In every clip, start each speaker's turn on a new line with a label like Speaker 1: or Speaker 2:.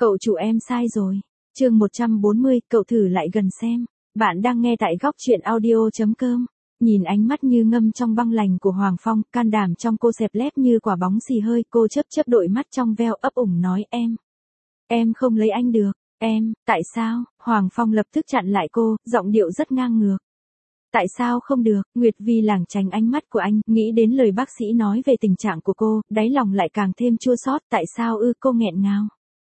Speaker 1: Cậu chủ em sai rồi. Chương 140, cậu thử lại gần xem. Bạn đang nghe tại góc truyện audio.com. Nhìn ánh mắt như ngâm trong băng lành của Hoàng Phong, can đảm trong cô xẹp lép như quả bóng xì hơi, cô chớp chớp đôi mắt trong veo ấp ủng nói em không lấy anh được, tại sao? Hoàng Phong lập tức chặn lại cô, giọng điệu rất ngang ngược. Tại sao không được? Nguyệt Vi lảng tránh ánh mắt của anh, nghĩ đến lời bác sĩ nói về tình trạng của cô, đáy lòng lại càng thêm chua xót. Tại sao cô nghẹn ngào.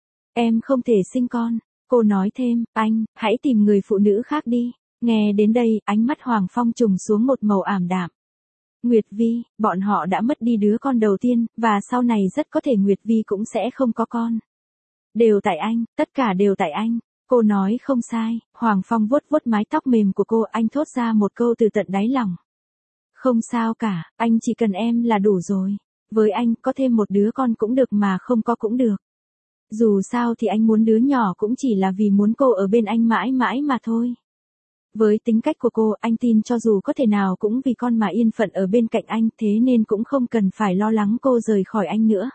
Speaker 1: Em không thể sinh con. Cô nói thêm, anh, hãy tìm người phụ nữ khác đi. Nghe đến đây, ánh mắt Hoàng Phong trùng xuống một màu ảm đạm. Nguyệt Vi, bọn họ đã mất đi đứa con đầu tiên, và sau này rất có thể Nguyệt Vi cũng sẽ không có con. Đều tại anh, tất cả đều tại anh. Cô nói không sai. Hoàng Phong vuốt vuốt mái tóc mềm của cô, anh thốt ra một câu từ tận đáy lòng. Không sao cả, anh chỉ cần em là đủ rồi. Với anh, có thêm một đứa con cũng được mà không có cũng được. Dù sao thì anh muốn đứa nhỏ cũng chỉ là vì muốn cô ở bên anh mãi mãi mà thôi. Với tính cách của cô, anh tin cho dù có thể nào cũng vì con mà yên phận ở bên cạnh anh, thế nên cũng không cần phải lo lắng cô rời khỏi anh nữa.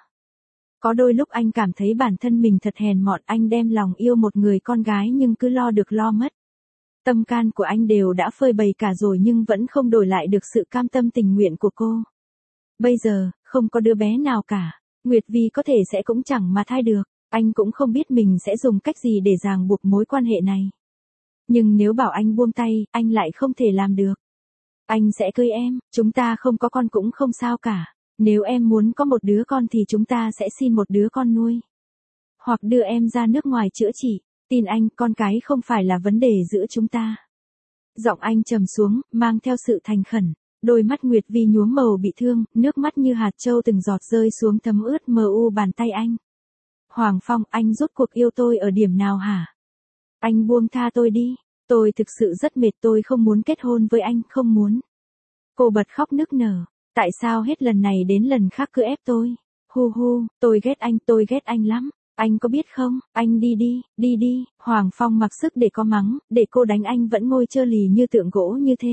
Speaker 1: Có đôi lúc anh cảm thấy bản thân mình thật hèn mọn, anh đem lòng yêu một người con gái nhưng cứ lo được lo mất. Tâm can của anh đều đã phơi bày cả rồi nhưng vẫn không đổi lại được sự cam tâm tình nguyện của cô. Bây giờ, không có đứa bé nào cả, Nguyệt Vi có thể sẽ cũng chẳng mà thai được, anh cũng không biết mình sẽ dùng cách gì để ràng buộc mối quan hệ này. Nhưng nếu bảo anh buông tay, anh lại không thể làm được. Anh sẽ cưới em, chúng ta không có con cũng không sao cả. Nếu em muốn có một đứa con thì chúng ta sẽ xin một đứa con nuôi. Hoặc đưa em ra nước ngoài chữa trị. Tin anh, con cái không phải là vấn đề giữa chúng ta. Giọng anh trầm xuống, mang theo sự thành khẩn. Đôi mắt Nguyệt Vi nhuốm màu bị thương, nước mắt như hạt châu từng giọt rơi xuống thấm ướt mờ u bàn tay anh. Hoàng Phong, anh rốt cuộc yêu tôi ở điểm nào hả? Anh buông tha tôi đi. Tôi thực sự rất mệt, tôi không muốn kết hôn với anh, không muốn. Cô bật khóc nức nở. Tại sao hết lần này đến lần khác cứ ép tôi? Hu hu, tôi ghét anh lắm. Anh có biết không, anh đi đi. Hoàng Phong mặc sức để có mắng, để cô đánh anh vẫn ngồi trơ lì như tượng gỗ như thế.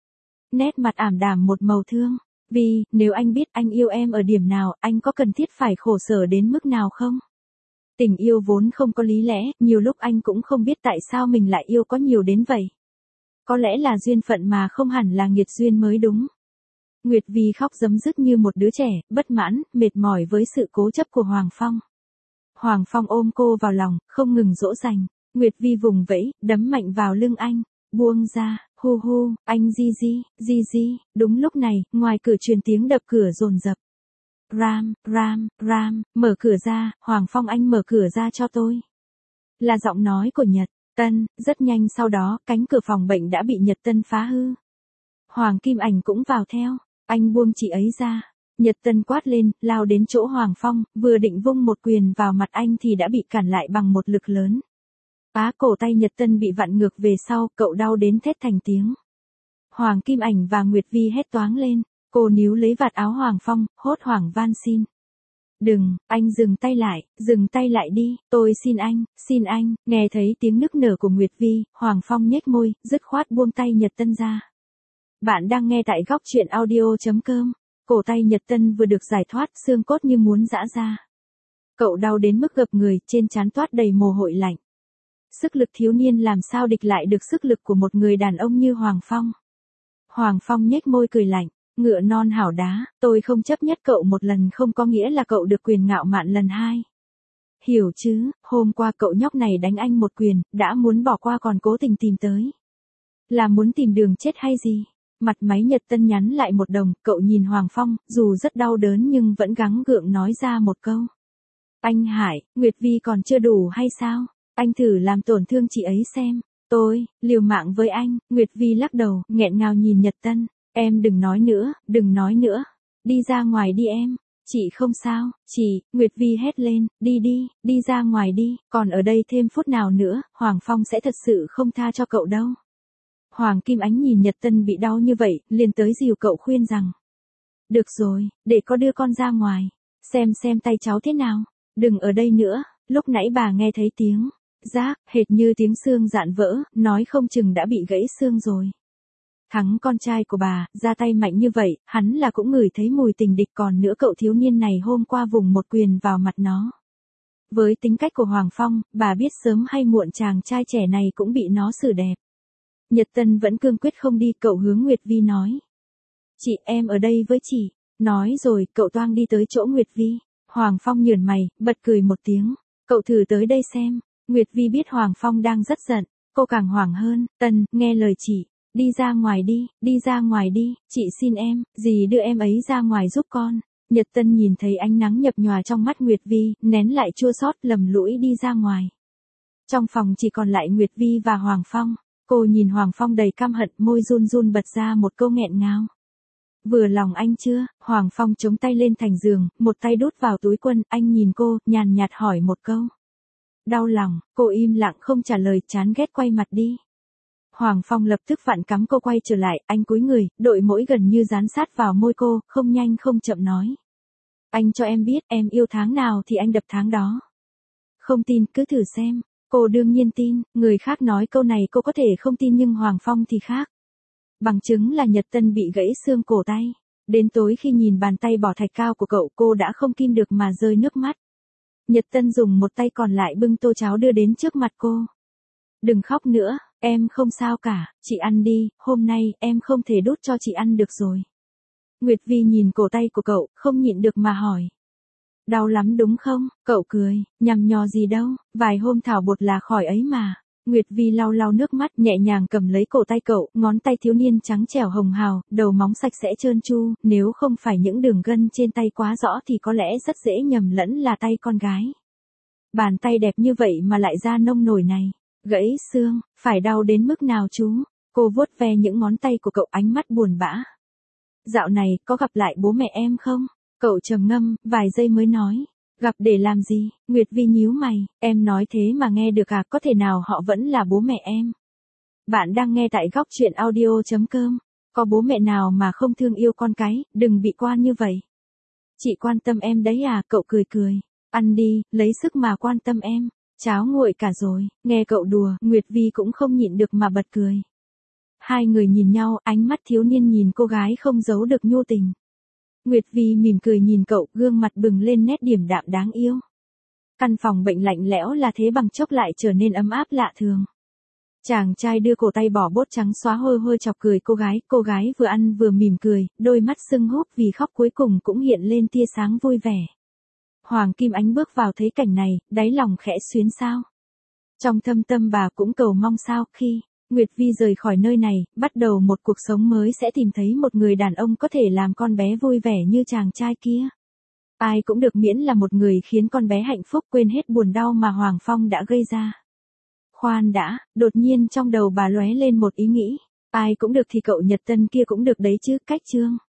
Speaker 1: Nét mặt ảm đạm một màu thương. Vì, nếu anh biết anh yêu em ở điểm nào, anh có cần thiết phải khổ sở đến mức nào không? Tình yêu vốn không có lý lẽ, nhiều lúc anh cũng không biết tại sao mình lại yêu có nhiều đến vậy. Có lẽ là duyên phận mà không hẳn là nghiệt duyên mới đúng. Nguyệt Vi khóc rấm rứt như một đứa trẻ, bất mãn, mệt mỏi với sự cố chấp của Hoàng Phong. Hoàng Phong ôm cô vào lòng, không ngừng dỗ dành. Nguyệt Vi vùng vẫy, đấm mạnh vào lưng anh. Buông ra, hu hu, anh Di. Đúng lúc này, ngoài cửa truyền tiếng đập cửa dồn dập. Ram, mở cửa ra, Hoàng Phong anh mở cửa ra cho tôi. Là giọng nói của Nhật Tân, rất nhanh sau đó, cánh cửa phòng bệnh đã bị Nhật Tân phá hư. Hoàng Kim Ảnh cũng vào theo, anh buông chị ấy ra. Nhật Tân quát lên, lao đến chỗ Hoàng Phong, vừa định vung một quyền vào mặt anh thì đã bị cản lại bằng một lực lớn. Cổ tay Nhật Tân bị vặn ngược về sau, cậu đau đến thét thành tiếng. Hoàng Kim Ảnh và Nguyệt Vi hét toáng lên, cô níu lấy vạt áo Hoàng Phong, hốt hoảng van xin. Đừng, anh dừng tay lại đi, tôi xin anh, nghe thấy tiếng nức nở của Nguyệt Vi, Hoàng Phong nhếch môi, dứt khoát buông tay Nhật Tân ra. Bạn đang nghe tại góc truyện audio.com. Cổ tay Nhật Tân vừa được giải thoát, xương cốt như muốn giã ra. Cậu đau đến mức gập người, trên trán toát đầy mồ hôi lạnh. Sức lực thiếu niên làm sao địch lại được sức lực của một người đàn ông như Hoàng Phong. Hoàng Phong nhếch môi cười lạnh, ngựa non hảo đá, tôi không chấp nhất cậu một lần không có nghĩa là cậu được quyền ngạo mạn lần hai. Hiểu chứ, hôm qua cậu nhóc này đánh anh một quyền, đã muốn bỏ qua còn cố tình tìm tới. Là muốn tìm đường chết hay gì? Mặt máy Nhật Tân nhắn lại một đồng, cậu nhìn Hoàng Phong, dù rất đau đớn nhưng vẫn gắng gượng nói ra một câu. Anh Hải, Nguyệt Vi còn chưa đủ hay sao? Anh thử làm tổn thương chị ấy xem. Tôi, liều mạng với anh. Nguyệt Vi lắc đầu, nghẹn ngào nhìn Nhật Tân. Em đừng nói nữa. Đi ra ngoài đi em. Chị không sao, chị, Nguyệt Vi hét lên, đi ra ngoài đi, còn ở đây thêm phút nào nữa, Hoàng Phong sẽ thật sự không tha cho cậu đâu. Hoàng Kim Ánh nhìn Nhật Tân bị đau như vậy, liền tới dìu cậu khuyên rằng. Được rồi, để có đưa con ra ngoài, xem tay cháu thế nào, đừng ở đây nữa, lúc nãy bà nghe thấy tiếng, rác, hệt như tiếng xương dạn vỡ, nói không chừng đã bị gãy xương rồi. Thắng con trai của bà, ra tay mạnh như vậy, hắn là cũng ngửi thấy mùi tình địch còn nữa cậu thiếu niên này hôm qua vùng một quyền vào mặt nó. Với tính cách của Hoàng Phong, bà biết sớm hay muộn chàng trai trẻ này cũng bị nó xử đẹp. Nhật Tân vẫn cương quyết không đi, cậu hướng Nguyệt Vi nói. Chị, em ở đây với chị. Nói rồi, cậu toang đi tới chỗ Nguyệt Vi. Hoàng Phong nhởn mày, bật cười một tiếng. Cậu thử tới đây xem. Nguyệt Vi biết Hoàng Phong đang rất giận. Cô càng hoảng hơn. Tân, nghe lời chị. Đi ra ngoài đi, đi ra ngoài đi. Chị xin em, dì đưa em ấy ra ngoài giúp con. Nhật Tân nhìn thấy ánh nắng nhập nhòa trong mắt Nguyệt Vi, nén lại chua xót, lầm lũi đi ra ngoài. Trong phòng chỉ còn lại Nguyệt Vi và Hoàng Phong. Cô nhìn Hoàng Phong đầy căm hận, môi run run bật ra một câu nghẹn ngào. Vừa lòng anh chưa? Hoàng Phong chống tay lên thành giường, một tay đút vào túi quần, anh nhìn cô, nhàn nhạt hỏi một câu. Đau lòng, cô im lặng không trả lời, chán ghét quay mặt đi. Hoàng Phong lập tức vặn cắm cô quay trở lại, anh cúi người, đội mũi gần như dán sát vào môi cô, không nhanh không chậm nói. Anh cho em biết, em yêu tháng nào thì anh đập tháng đó. Không tin, cứ thử xem. Cô đương nhiên tin, người khác nói câu này cô có thể không tin nhưng Hoàng Phong thì khác. Bằng chứng là Nhật Tân bị gãy xương cổ tay. Đến tối khi nhìn bàn tay bỏ thạch cao của cậu, cô đã không kim được mà rơi nước mắt. Nhật Tân dùng một tay còn lại bưng tô cháo đưa đến trước mặt cô. Đừng khóc nữa, em không sao cả, chị ăn đi, hôm nay em không thể đút cho chị ăn được rồi. Nguyệt Vi nhìn cổ tay của cậu, không nhịn được mà hỏi. Đau lắm đúng không? Cậu cười, nhằm nhò gì đâu, vài hôm thảo bột là khỏi ấy mà. Nguyệt Vi lau lau nước mắt, nhẹ nhàng cầm lấy cổ tay cậu, ngón tay thiếu niên trắng trẻo hồng hào, đầu móng sạch sẽ trơn tru, nếu không phải những đường gân trên tay quá rõ thì có lẽ rất dễ nhầm lẫn là tay con gái. Bàn tay đẹp như vậy mà lại ra nông nổi này. Gãy xương, phải đau đến mức nào chú? Cô vuốt ve những ngón tay của cậu, ánh mắt buồn bã. Dạo này, có gặp lại bố mẹ em không? Cậu trầm ngâm, vài giây mới nói. Gặp để làm gì? Nguyệt Vi nhíu mày, em nói thế mà nghe được à, có thể nào họ vẫn là bố mẹ em? Bạn đang nghe tại góc truyện audio.com. Có bố mẹ nào mà không thương yêu con cái, đừng bị quan như vậy. Chị quan tâm em đấy à, cậu cười cười. Ăn đi, lấy sức mà quan tâm em. Cháo nguội cả rồi, nghe cậu đùa, Nguyệt Vi cũng không nhịn được mà bật cười. Hai người nhìn nhau, ánh mắt thiếu niên nhìn cô gái không giấu được nhu tình. Nguyệt Vi mỉm cười nhìn cậu, gương mặt bừng lên nét điềm đạm đáng yêu. Căn phòng bệnh lạnh lẽo là thế bằng chốc lại trở nên ấm áp lạ thường. Chàng trai đưa cổ tay bỏ bốt trắng xóa hôi hôi chọc cười cô gái vừa ăn vừa mỉm cười, đôi mắt sưng húp vì khóc cuối cùng cũng hiện lên tia sáng vui vẻ. Hoàng Kim Ánh bước vào thấy cảnh này, đáy lòng khẽ xuyến xao. Trong thâm tâm bà cũng cầu mong sao khi Nguyệt Vi rời khỏi nơi này, bắt đầu một cuộc sống mới sẽ tìm thấy một người đàn ông có thể làm con bé vui vẻ như chàng trai kia. Ai cũng được miễn là một người khiến con bé hạnh phúc quên hết buồn đau mà Hoàng Phong đã gây ra. Khoan đã, đột nhiên trong đầu bà lóe lên một ý nghĩ. Ai cũng được thì cậu Nhật Tân kia cũng được đấy chứ, cách chương.